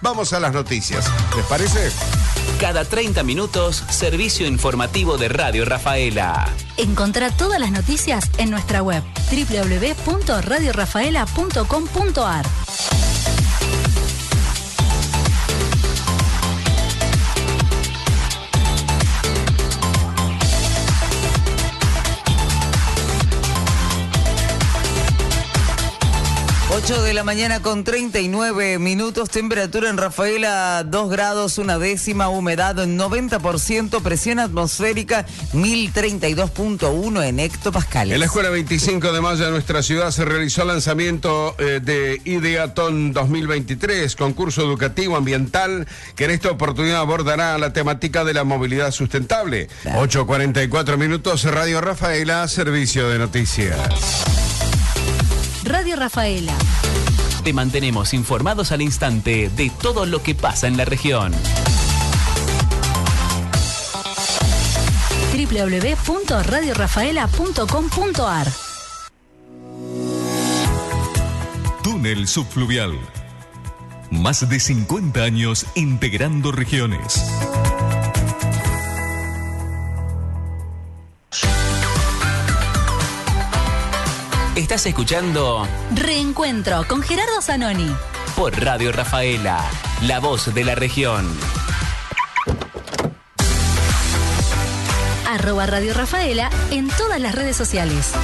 vamos a las noticias. ¿Les parece? Cada 30 minutos, servicio informativo de Radio Rafaela. Encontrá todas las noticias en nuestra web www.radiorafaela.com.ar. 8 de la mañana con 39 minutos, temperatura en Rafaela 2 grados, 1/10, humedad 90%, presión atmosférica 1032.1 en hectopascales. En la Escuela 25 de Mayo de nuestra ciudad se realizó el lanzamiento de Ideaton 2023, concurso educativo ambiental que en esta oportunidad abordará la temática de la movilidad sustentable. 8:44 minutos, Radio Rafaela, servicio de noticias. Radio Rafaela. Te mantenemos informados al instante de todo lo que pasa en la región. www.radiorafaela.com.ar. Túnel subfluvial. Más de 50 años integrando regiones. Estás escuchando Reencuentro con Gerardo Zanoni por Radio Rafaela, la voz de la región. @Radio Rafaela en todas las redes sociales.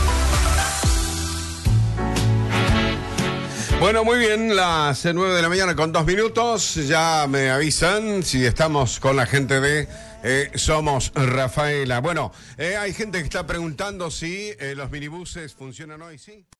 Bueno, muy bien, las 9 de la mañana con 2 minutos. Ya me avisan si estamos con la gente de Somos Rafaela. Bueno, hay gente que está preguntando si los minibuses funcionan hoy, ¿sí?